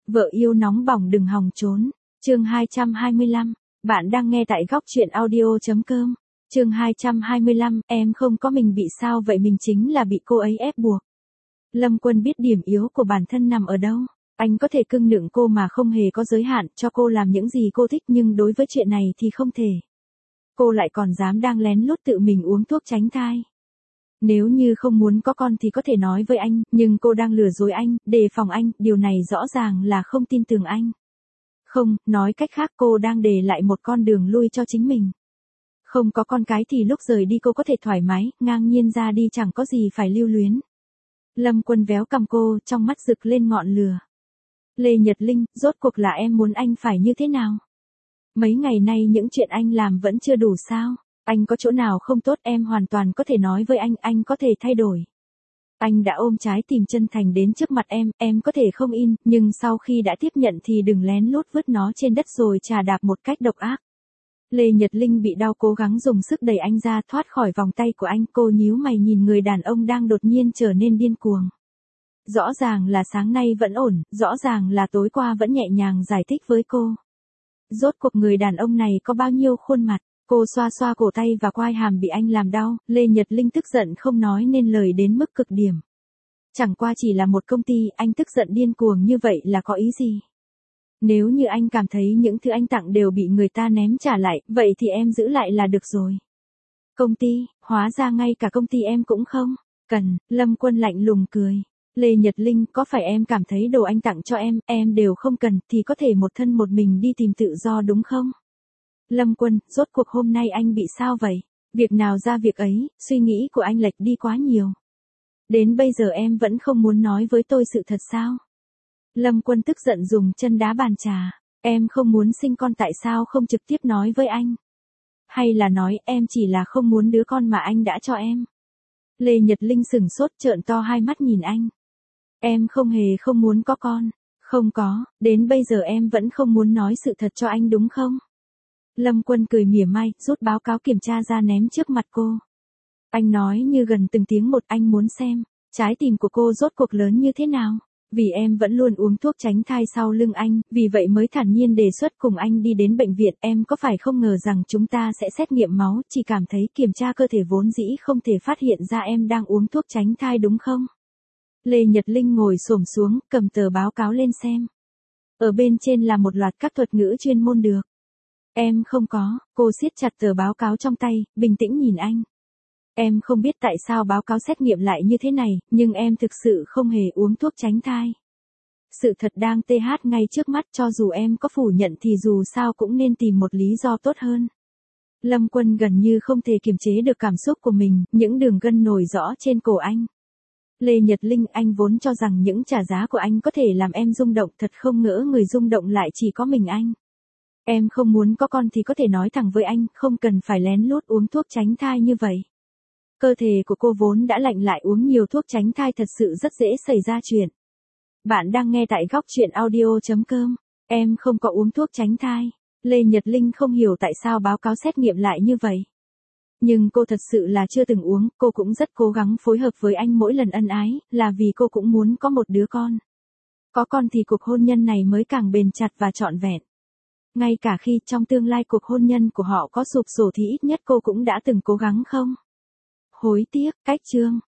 Vợ yêu nóng bỏng đừng hòng trốn. Chương 225. Bạn đang nghe tại góc truyện audio.com. Chương 225. Em không có mình bị sao vậy, mình chính là bị cô ấy ép buộc. Lâm Quân biết điểm yếu của bản thân nằm ở đâu. Anh có thể cưng nựng cô mà không hề có giới hạn, cho cô làm những gì cô thích, nhưng đối với chuyện này thì không thể. Cô lại còn dám đang lén lút tự mình uống thuốc tránh thai. Nếu như không muốn có con thì có thể nói với anh, nhưng cô đang lừa dối anh, đề phòng anh, điều này rõ ràng là không tin tưởng anh. Không, nói cách khác cô đang để lại một con đường lui cho chính mình. Không có con cái thì lúc rời đi cô có thể thoải mái, ngang nhiên ra đi, chẳng có gì phải lưu luyến. Lâm Quân véo cằm cô, trong mắt rực lên ngọn lửa. Lê Nhật Linh, rốt cuộc là em muốn anh phải như thế nào? Mấy ngày nay những chuyện anh làm vẫn chưa đủ sao? Anh có chỗ nào không tốt em hoàn toàn có thể nói với anh có thể thay đổi. Anh đã ôm trái tim chân thành đến trước mặt em có thể không in, nhưng sau khi đã tiếp nhận thì đừng lén lút vứt nó trên đất rồi chà đạp một cách độc ác. Lê Nhật Linh bị đau cố gắng dùng sức đẩy anh ra thoát khỏi vòng tay của anh, cô nhíu mày nhìn người đàn ông đang đột nhiên trở nên điên cuồng. Rõ ràng là sáng nay vẫn ổn, rõ ràng là tối qua vẫn nhẹ nhàng giải thích với cô. Rốt cuộc người đàn ông này có bao nhiêu khuôn mặt? Cô xoa xoa cổ tay và quai hàm bị anh làm đau, Lê Nhật Linh tức giận không nói nên lời đến mức cực điểm. Chẳng qua chỉ là một công ty, anh tức giận điên cuồng như vậy là có ý gì? Nếu như anh cảm thấy những thứ anh tặng đều bị người ta ném trả lại, vậy thì em giữ lại là được rồi. Công ty, hóa ra ngay cả công ty em cũng không cần. Lâm Quân lạnh lùng cười. Lê Nhật Linh, có phải em cảm thấy đồ anh tặng cho em đều không cần, thì có thể một thân một mình đi tìm tự do đúng không? Lâm Quân, rốt cuộc hôm nay anh bị sao vậy? Việc nào ra việc ấy, suy nghĩ của anh lệch đi quá nhiều. Đến bây giờ em vẫn không muốn nói với tôi sự thật sao? Lâm Quân tức giận dùng chân đá bàn trà. Em không muốn sinh con tại sao không trực tiếp nói với anh? Hay là nói em chỉ là không muốn đứa con mà anh đã cho em? Lê Nhật Linh sửng sốt trợn to hai mắt nhìn anh. Em không hề không muốn có con. Không có, đến bây giờ em vẫn không muốn nói sự thật cho anh đúng không? Lâm Quân cười mỉa mai, rút báo cáo kiểm tra ra ném trước mặt cô. Anh nói như gần từng tiếng một, anh muốn xem trái tim của cô rốt cuộc lớn như thế nào. Vì em vẫn luôn uống thuốc tránh thai sau lưng anh, vì vậy mới thản nhiên đề xuất cùng anh đi đến bệnh viện. Em có phải không ngờ rằng chúng ta sẽ xét nghiệm máu, chỉ cảm thấy kiểm tra cơ thể vốn dĩ không thể phát hiện ra em đang uống thuốc tránh thai đúng không? Lê Nhật Linh ngồi xổm xuống, cầm tờ báo cáo lên xem. Ở bên trên là một loạt các thuật ngữ chuyên môn được. Em không có. Cô siết chặt tờ báo cáo trong tay, bình tĩnh nhìn anh. Em không biết tại sao báo cáo xét nghiệm lại như thế này, nhưng em thực sự không hề uống thuốc tránh thai. Sự thật đang TH ngay trước mắt, cho dù em có phủ nhận thì dù sao cũng nên tìm một lý do tốt hơn. Lâm Quân gần như không thể kiềm chế được cảm xúc của mình, những đường gân nổi rõ trên cổ anh. Lê Nhật Linh, anh vốn cho rằng những trả giá của anh có thể làm em rung động, thật không ngỡ người rung động lại chỉ có mình anh. Em không muốn có con thì có thể nói thẳng với anh, không cần phải lén lút uống thuốc tránh thai như vậy. Cơ thể của cô vốn đã lạnh, lại uống nhiều thuốc tránh thai thật sự rất dễ xảy ra chuyện. Bạn đang nghe tại góc truyện audio.com. Em không có uống thuốc tránh thai. Lê Nhật Linh không hiểu tại sao báo cáo xét nghiệm lại như vậy. Nhưng cô thật sự là chưa từng uống, cô cũng rất cố gắng phối hợp với anh mỗi lần ân ái, là vì cô cũng muốn có một đứa con. Có con thì cuộc hôn nhân này mới càng bền chặt và trọn vẹn. Ngay cả khi trong tương lai cuộc hôn nhân của họ có sụp đổ thì ít nhất cô cũng đã từng cố gắng không? Hối tiếc, cách chương.